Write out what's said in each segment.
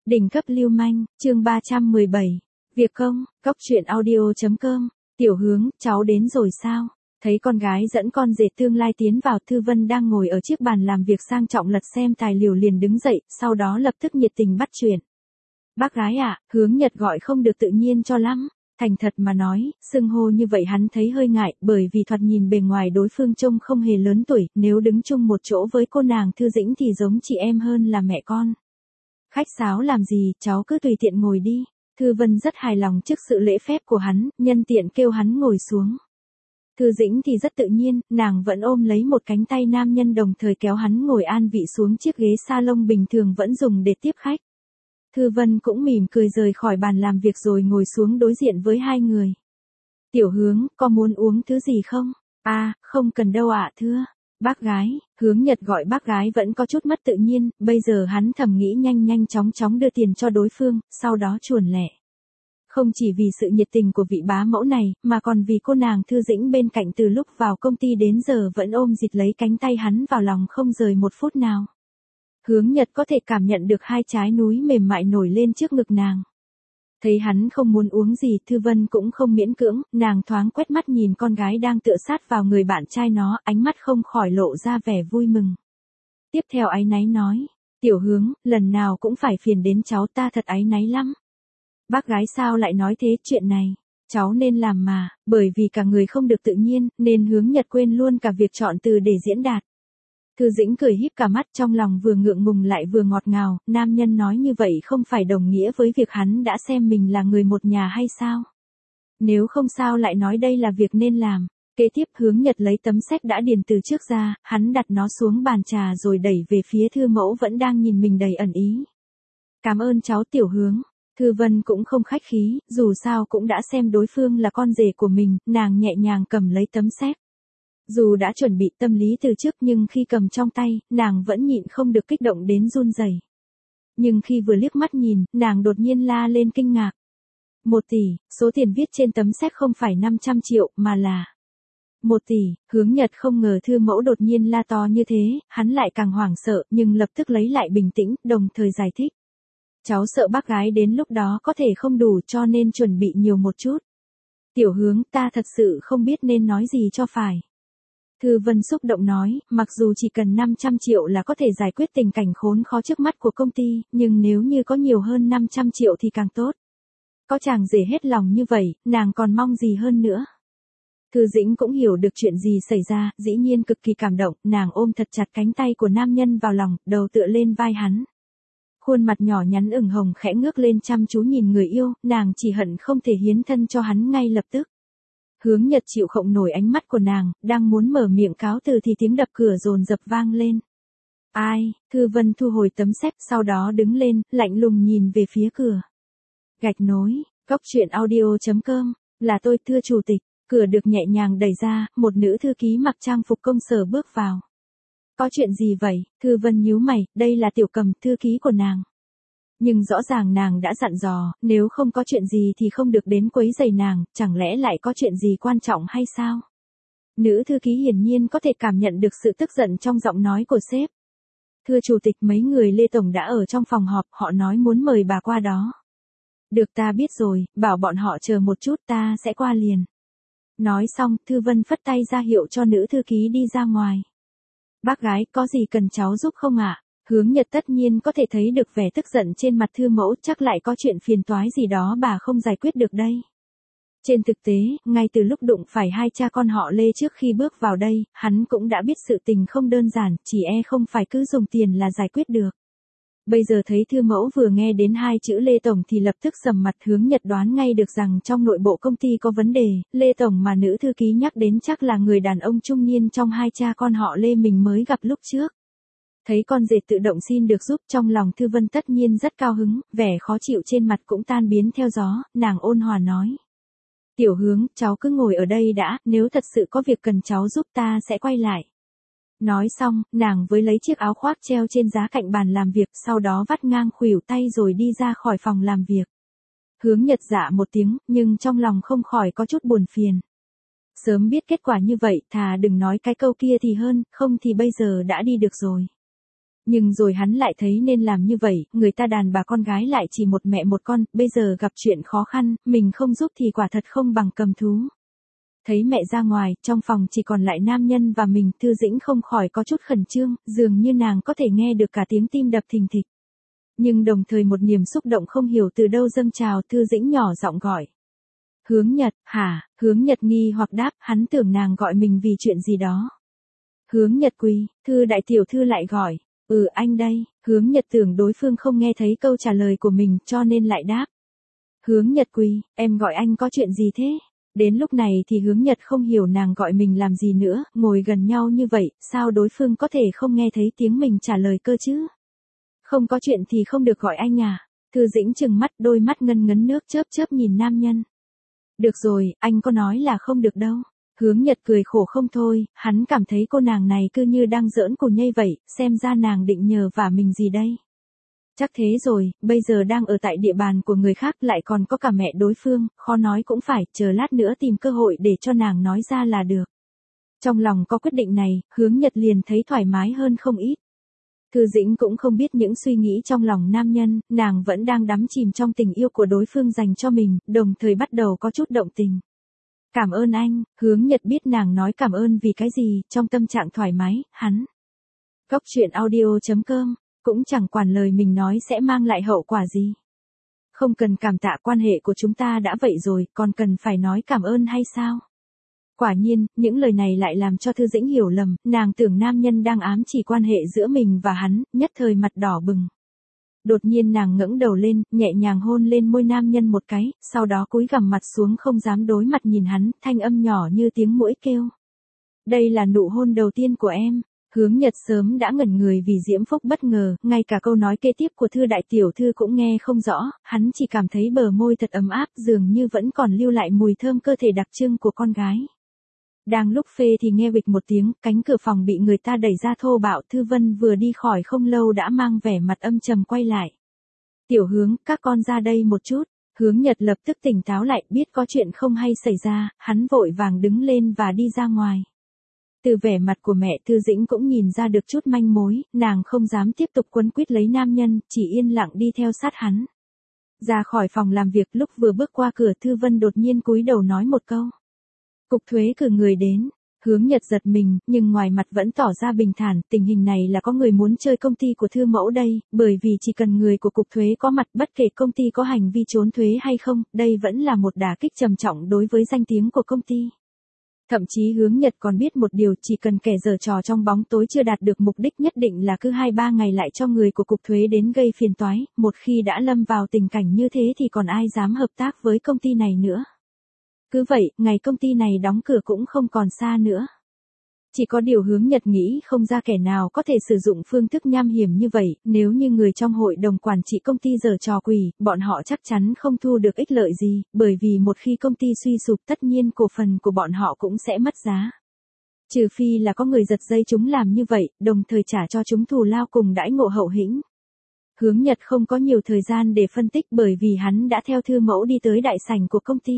Đỉnh cấp lưu manh, chương 317. Việc công, cóc truyện audio.com. Tiểu Hướng, cháu đến rồi sao? Thấy con gái dẫn con rể tương lai tiến vào, Thư Vân đang ngồi ở chiếc bàn làm việc sang trọng lật xem tài liệu liền đứng dậy, sau đó lập tức nhiệt tình bắt chuyện. Bác gái ạ, Hướng Nhật gọi không được tự nhiên cho lắm. Thành thật mà nói, xưng hô như vậy hắn thấy hơi ngại, bởi vì thoạt nhìn bề ngoài đối phương trông không hề lớn tuổi, nếu đứng chung một chỗ với cô nàng Thư Dĩnh thì giống chị em hơn là mẹ con. Khách sáo làm gì, cháu cứ tùy tiện ngồi đi. Thư Vân rất hài lòng trước sự lễ phép của hắn, nhân tiện kêu hắn ngồi xuống. Thư Dĩnh thì rất tự nhiên, nàng vẫn ôm lấy một cánh tay nam nhân đồng thời kéo hắn ngồi an vị xuống chiếc ghế salon bình thường vẫn dùng để tiếp khách. Thư Vân cũng mỉm cười rời khỏi bàn làm việc rồi ngồi xuống đối diện với hai người. Tiểu Hướng, có muốn uống thứ gì không? À, không cần đâu ạ thưa. Bác gái, Hướng Nhật gọi bác gái vẫn có chút mất tự nhiên, bây giờ hắn thầm nghĩ nhanh chóng đưa tiền cho đối phương, sau đó chuồn lẻ. Không chỉ vì sự nhiệt tình của vị bá mẫu này, mà còn vì cô nàng Thư Dĩnh bên cạnh từ lúc vào công ty đến giờ vẫn ôm dịt lấy cánh tay hắn vào lòng không rời một phút nào. Hướng Nhật có thể cảm nhận được hai trái núi mềm mại nổi lên trước ngực nàng. Thấy hắn không muốn uống gì, Thư Vân cũng không miễn cưỡng, nàng thoáng quét mắt nhìn con gái đang tựa sát vào người bạn trai nó, ánh mắt không khỏi lộ ra vẻ vui mừng. Tiếp theo áy náy nói, Tiểu Hướng, lần nào cũng phải phiền đến cháu, ta thật áy náy lắm. Bác gái sao lại nói thế, chuyện này, cháu nên làm mà, bởi vì cả người không được tự nhiên, nên Hướng Nhật quên luôn cả việc chọn từ để diễn đạt. Thư Dĩnh cười híp cả mắt, trong lòng vừa ngượng ngùng lại vừa ngọt ngào, nam nhân nói như vậy không phải đồng nghĩa với việc hắn đã xem mình là người một nhà hay sao? Nếu không sao lại nói đây là việc nên làm. Kế tiếp Hướng Nhật lấy tấm séc đã điền từ trước ra, hắn đặt nó xuống bàn trà rồi đẩy về phía Thư mẫu vẫn đang nhìn mình đầy ẩn ý. Cảm ơn cháu Tiểu Hướng. Thư Vân cũng không khách khí, dù sao cũng đã xem đối phương là con rể của mình, nàng nhẹ nhàng cầm lấy tấm séc. Dù đã chuẩn bị tâm lý từ trước nhưng khi cầm trong tay, nàng vẫn nhịn không được kích động đến run rẩy. Nhưng khi vừa liếc mắt nhìn, nàng đột nhiên la lên kinh ngạc. 1 tỷ, số tiền viết trên tấm séc không phải 500 triệu mà là 1 tỷ, Hướng Nhật không ngờ Thư mẫu đột nhiên la to như thế, hắn lại càng hoảng sợ nhưng lập tức lấy lại bình tĩnh, đồng thời giải thích. Cháu sợ bác gái đến lúc đó có thể không đủ cho nên chuẩn bị nhiều một chút. Tiểu Hướng, ta thật sự không biết nên nói gì cho phải. Thư Vân xúc động nói, mặc dù chỉ cần 500 triệu là có thể giải quyết tình cảnh khốn khó trước mắt của công ty, nhưng nếu như có nhiều hơn 500 triệu thì càng tốt. Có chàng rể hết lòng như vậy, nàng còn mong gì hơn nữa. Thư Dĩnh cũng hiểu được chuyện gì xảy ra, dĩ nhiên cực kỳ cảm động, nàng ôm thật chặt cánh tay của nam nhân vào lòng, đầu tựa lên vai hắn. Khuôn mặt nhỏ nhắn ửng hồng khẽ ngước lên chăm chú nhìn người yêu, nàng chỉ hận không thể hiến thân cho hắn ngay lập tức. Hướng Nhật chịu không nổi ánh mắt của nàng, đang muốn mở miệng cáo từ thì tiếng đập cửa dồn dập vang lên. Ai? Thư Vân thu hồi tấm séc, sau đó đứng lên, lạnh lùng nhìn về phía cửa. Gạch nối, cóc truyện audio.com, là tôi thưa chủ tịch. Cửa được nhẹ nhàng đẩy ra, một nữ thư ký mặc trang phục công sở bước vào. Có chuyện gì vậy? Thư Vân nhíu mày, đây là Tiểu Cầm, thư ký của nàng. Nhưng rõ ràng nàng đã dặn dò, nếu không có chuyện gì thì không được đến quấy rầy nàng, chẳng lẽ lại có chuyện gì quan trọng hay sao? Nữ thư ký hiển nhiên có thể cảm nhận được sự tức giận trong giọng nói của sếp. Thưa chủ tịch, mấy người Lê Tổng đã ở trong phòng họp, họ nói muốn mời bà qua đó. Được, ta biết rồi, bảo bọn họ chờ một chút, ta sẽ qua liền. Nói xong, Thư Vân phất tay ra hiệu cho nữ thư ký đi ra ngoài. Bác gái, có gì cần cháu giúp không ạ? Hướng Nhật tất nhiên có thể thấy được vẻ tức giận trên mặt Thư mẫu, chắc lại có chuyện phiền toái gì đó bà không giải quyết được đây. Trên thực tế, ngay từ lúc đụng phải hai cha con họ Lê trước khi bước vào đây, hắn cũng đã biết sự tình không đơn giản, chỉ không phải cứ dùng tiền là giải quyết được. Bây giờ thấy Thư mẫu vừa nghe đến hai chữ Lê Tổng thì lập tức sầm mặt. Hướng Nhật đoán ngay được rằng trong nội bộ công ty có vấn đề, Lê Tổng mà nữ thư ký nhắc đến chắc là người đàn ông trung niên trong hai cha con họ Lê mình mới gặp lúc trước. Thấy con rể tự động xin được giúp, trong lòng Thư Vân tất nhiên rất cao hứng, vẻ khó chịu trên mặt cũng tan biến theo gió, nàng ôn hòa nói. Tiểu Hướng, cháu cứ ngồi ở đây đã, nếu thật sự có việc cần cháu giúp ta sẽ quay lại. Nói xong, nàng với lấy chiếc áo khoác treo trên giá cạnh bàn làm việc, sau đó vắt ngang khuỷu tay rồi đi ra khỏi phòng làm việc. Hướng Nhật dạ một tiếng, nhưng trong lòng không khỏi có chút buồn phiền. Sớm biết kết quả như vậy, thà đừng nói cái câu kia thì hơn, không thì bây giờ đã đi được rồi. Nhưng rồi hắn lại thấy nên làm như vậy, người ta đàn bà con gái lại chỉ một mẹ một con, bây giờ gặp chuyện khó khăn, mình không giúp thì quả thật không bằng cầm thú. Thấy mẹ ra ngoài, trong phòng chỉ còn lại nam nhân và mình, Thư Dĩnh không khỏi có chút khẩn trương, dường như nàng có thể nghe được cả tiếng tim đập thình thịch. Nhưng đồng thời một niềm xúc động không hiểu từ đâu dâng trào, Thư Dĩnh nhỏ giọng gọi. Hướng Nhật, hả? Hướng Nhật nghi hoặc đáp, hắn tưởng nàng gọi mình vì chuyện gì đó. Hướng Nhật quý, Thư đại tiểu thư lại gọi. Anh đây. Hướng Nhật tưởng đối phương không nghe thấy câu trả lời của mình cho nên lại đáp. Hướng Nhật quý, em gọi anh có chuyện gì thế? Đến lúc này thì Hướng Nhật không hiểu nàng gọi mình làm gì nữa, ngồi gần nhau như vậy, sao đối phương có thể không nghe thấy tiếng mình trả lời cơ chứ? Không có chuyện thì không được gọi anh à? Thư Dĩnh trừng mắt, đôi mắt ngân ngấn nước chớp chớp nhìn nam nhân. Được rồi, anh có nói là không được đâu. Hướng Nhật cười khổ không thôi, hắn cảm thấy cô nàng này cứ như đang giỡn cô nhây vậy, xem ra nàng định nhờ vả mình gì đây. Chắc thế rồi, bây giờ đang ở tại địa bàn của người khác lại còn có cả mẹ đối phương, khó nói cũng phải, chờ lát nữa tìm cơ hội để cho nàng nói ra là được. Trong lòng có quyết định này, Hướng Nhật liền thấy thoải mái hơn không ít. Thư Dĩnh cũng không biết những suy nghĩ trong lòng nam nhân, nàng vẫn đang đắm chìm trong tình yêu của đối phương dành cho mình, đồng thời bắt đầu có chút động tình. Cảm ơn anh, Hướng Nhật biết nàng nói cảm ơn vì cái gì, trong tâm trạng thoải mái, hắn. Cốc truyện audio.com, cũng chẳng quản lời mình nói sẽ mang lại hậu quả gì. Không cần cảm tạ, quan hệ của chúng ta đã vậy rồi, còn cần phải nói cảm ơn hay sao? Quả nhiên, những lời này lại làm cho Thư Dĩnh hiểu lầm, nàng tưởng nam nhân đang ám chỉ quan hệ giữa mình và hắn, nhất thời mặt đỏ bừng. Đột nhiên nàng ngẩng đầu lên, nhẹ nhàng hôn lên môi nam nhân một cái, sau đó cúi gằm mặt xuống không dám đối mặt nhìn hắn, thanh âm nhỏ như tiếng muỗi kêu. Đây là nụ hôn đầu tiên của em. Hướng Nhật sớm đã ngẩn người vì diễm phúc bất ngờ, ngay cả câu nói kế tiếp của Thư đại tiểu thư cũng nghe không rõ, hắn chỉ cảm thấy bờ môi thật ấm áp, dường như vẫn còn lưu lại mùi thơm cơ thể đặc trưng của con gái. Đang lúc phê thì nghe bịch một tiếng, cánh cửa phòng bị người ta đẩy ra thô bạo, Thư Vân vừa đi khỏi không lâu đã mang vẻ mặt âm trầm quay lại. Tiểu Hướng, các con ra đây một chút. Hướng Nhật lập tức tỉnh táo lại, biết có chuyện không hay xảy ra, hắn vội vàng đứng lên và đi ra ngoài. Từ vẻ mặt của mẹ Thư Dĩnh cũng nhìn ra được chút manh mối, nàng không dám tiếp tục quấn quýt lấy nam nhân, chỉ yên lặng đi theo sát hắn. Ra khỏi phòng làm việc, lúc vừa bước qua cửa, Thư Vân đột nhiên cúi đầu nói một câu. Cục thuế cử người đến. Hướng Nhật giật mình, nhưng ngoài mặt vẫn tỏ ra bình thản, tình hình này là có người muốn chơi công ty của Thư mẫu đây, bởi vì chỉ cần người của cục thuế có mặt, bất kể công ty có hành vi trốn thuế hay không, đây vẫn là một đả kích trầm trọng đối với danh tiếng của công ty. Thậm chí Hướng Nhật còn biết một điều, chỉ cần kẻ giở trò trong bóng tối chưa đạt được mục đích nhất định là cứ 2-3 ngày lại cho người của cục thuế đến gây phiền toái, một khi đã lâm vào tình cảnh như thế thì còn ai dám hợp tác với công ty này nữa. Cứ vậy, ngày công ty này đóng cửa cũng không còn xa nữa. Chỉ có điều Hướng Nhật nghĩ không ra kẻ nào có thể sử dụng phương thức nham hiểm như vậy, nếu như người trong hội đồng quản trị công ty giở trò quỷ, bọn họ chắc chắn không thu được ích lợi gì, bởi vì một khi công ty suy sụp tất nhiên cổ phần của bọn họ cũng sẽ mất giá. Trừ phi là có người giật dây chúng làm như vậy, đồng thời trả cho chúng thù lao cùng đãi ngộ hậu hĩnh. Hướng Nhật không có nhiều thời gian để phân tích bởi vì hắn đã theo Thư mẫu đi tới đại sảnh của công ty.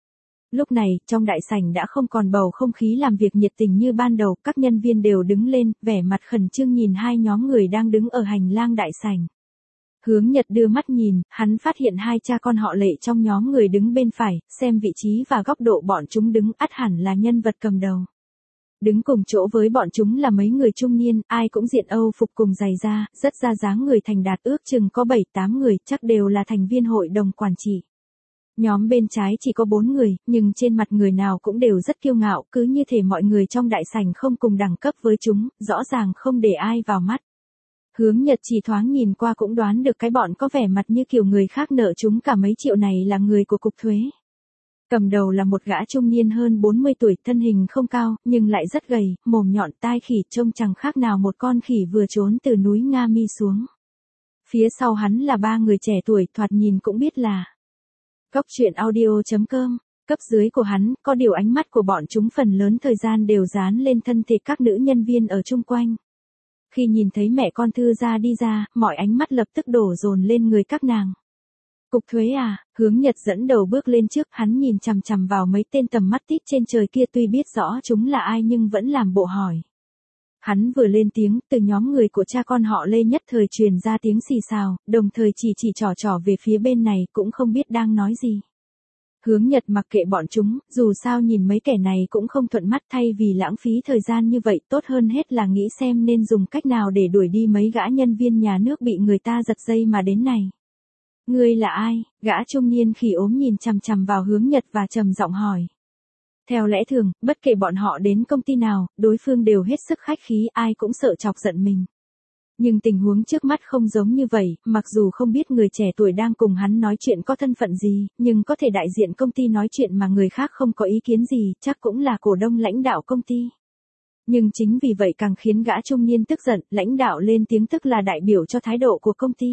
Lúc này, trong đại sảnh đã không còn bầu không khí làm việc nhiệt tình như ban đầu, các nhân viên đều đứng lên, vẻ mặt khẩn trương nhìn hai nhóm người đang đứng ở hành lang đại sảnh. Hướng Nhật đưa mắt nhìn, hắn phát hiện hai cha con họ Lệ trong nhóm người đứng bên phải, xem vị trí và góc độ bọn chúng đứng, ắt hẳn là nhân vật cầm đầu. Đứng cùng chỗ với bọn chúng là mấy người trung niên, ai cũng diện Âu phục cùng giày da, rất ra dáng người thành đạt, ước chừng có 7-8 người, chắc đều là thành viên hội đồng quản trị. Nhóm bên trái chỉ có 4 người, nhưng trên mặt người nào cũng đều rất kiêu ngạo, cứ như thể mọi người trong đại sảnh không cùng đẳng cấp với chúng, rõ ràng không để ai vào mắt. Hướng Nhật chỉ thoáng nhìn qua cũng đoán được cái bọn có vẻ mặt như kiểu người khác nợ chúng cả mấy triệu này là người của cục thuế. Cầm đầu là một gã trung niên hơn 40 tuổi, thân hình không cao, nhưng lại rất gầy, mồm nhọn, tai khỉ, trông chẳng khác nào một con khỉ vừa trốn từ núi Nga Mi xuống. Phía sau hắn là 3 người trẻ tuổi, thoạt nhìn cũng biết là Cốc truyện audio.com, cấp dưới của hắn, có điều ánh mắt của bọn chúng phần lớn thời gian đều dán lên thân thể các nữ nhân viên ở chung quanh. Khi nhìn thấy mẹ con Thư gia đi ra, mọi ánh mắt lập tức đổ dồn lên người các nàng. Cục thuế à? Hướng Nhật dẫn đầu bước lên trước, hắn nhìn chằm chằm vào mấy tên tầm mắt tít trên trời kia, tuy biết rõ chúng là ai nhưng vẫn làm bộ hỏi. Hắn vừa lên tiếng, từ nhóm người của cha con họ Lê nhất thời truyền ra tiếng xì xào, đồng thời chỉ trỏ về phía bên này cũng không biết đang nói gì. Hướng Nhật mặc kệ bọn chúng, dù sao nhìn mấy kẻ này cũng không thuận mắt, thay vì lãng phí thời gian như vậy tốt hơn hết là nghĩ xem nên dùng cách nào để đuổi đi mấy gã nhân viên nhà nước bị người ta giật dây mà đến này. Ngươi là ai? Gã trung niên khỉ ốm nhìn chằm chằm vào Hướng Nhật và trầm giọng hỏi. Theo lẽ thường, bất kể bọn họ đến công ty nào, đối phương đều hết sức khách khí, ai cũng sợ chọc giận mình. Nhưng tình huống trước mắt không giống như vậy, mặc dù không biết người trẻ tuổi đang cùng hắn nói chuyện có thân phận gì, nhưng có thể đại diện công ty nói chuyện mà người khác không có ý kiến gì, chắc cũng là cổ đông lãnh đạo công ty. Nhưng chính vì vậy càng khiến gã trung niên tức giận, lãnh đạo lên tiếng tức là đại biểu cho thái độ của công ty.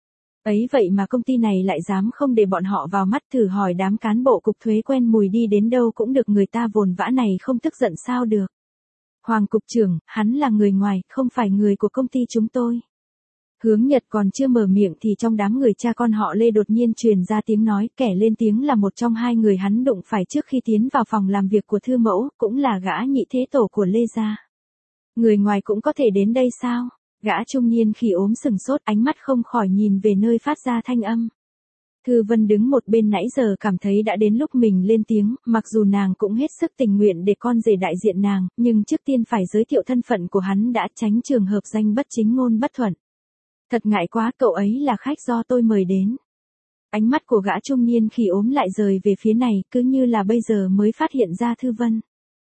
Ấy vậy mà công ty này lại dám không để bọn họ vào mắt, thử hỏi đám cán bộ cục thuế quen mùi đi đến đâu cũng được người ta vồn vã này không tức giận sao được. Hoàng cục trưởng, hắn là người ngoài, không phải người của công ty chúng tôi. Hướng Nhật còn chưa mở miệng thì trong đám người cha con họ Lê đột nhiên truyền ra tiếng nói, kẻ lên tiếng là một trong hai người hắn đụng phải trước khi tiến vào phòng làm việc của thư mẫu, cũng là gã nhị thế tổ của Lê gia. Người ngoài cũng có thể đến đây sao? Gã trung niên khỉ ốm sừng sốt, ánh mắt không khỏi nhìn về nơi phát ra thanh âm. Thư Vân đứng một bên nãy giờ cảm thấy đã đến lúc mình lên tiếng, mặc dù nàng cũng hết sức tình nguyện để con rể đại diện nàng, nhưng trước tiên phải giới thiệu thân phận của hắn đã, tránh trường hợp danh bất chính ngôn bất thuận. Thật ngại quá, cậu ấy là khách do tôi mời đến. Ánh mắt của gã trung niên khỉ ốm lại rời về phía này, cứ như là bây giờ mới phát hiện ra Thư Vân.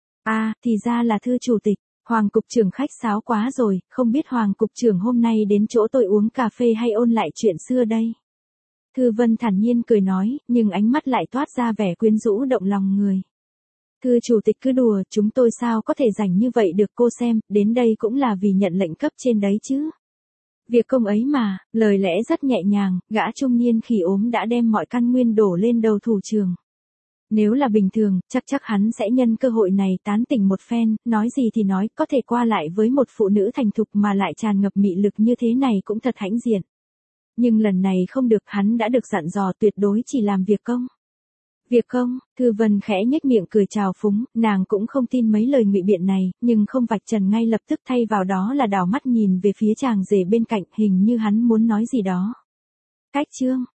À, thì ra là Thư chủ tịch. Hoàng cục trưởng khách sáo quá rồi, không biết Hoàng cục trưởng hôm nay đến chỗ tôi uống cà phê hay ôn lại chuyện xưa đây. Thư Vân thản nhiên cười nói, nhưng ánh mắt lại toát ra vẻ quyến rũ động lòng người. Thư chủ tịch cứ đùa, chúng tôi sao có thể rảnh như vậy được, cô xem, đến đây cũng là vì nhận lệnh cấp trên đấy chứ. Việc công ấy mà, lời lẽ rất nhẹ nhàng, gã trung niên khỉ ốm đã đem mọi căn nguyên đổ lên đầu thủ trưởng. Nếu là bình thường, chắc hắn sẽ nhân cơ hội này tán tỉnh một phen, nói gì thì nói, có thể qua lại với một phụ nữ thành thục mà lại tràn ngập mị lực như thế này cũng thật hãnh diện. Nhưng lần này không được, hắn đã được dặn dò tuyệt đối chỉ làm việc công. Việc công, Thư Vân khẽ nhếch miệng cười trào phúng, nàng cũng không tin mấy lời ngụy biện này, nhưng không vạch trần ngay lập tức, thay vào đó là đảo mắt nhìn về phía chàng rể bên cạnh, hình như hắn muốn nói gì đó. Cách chương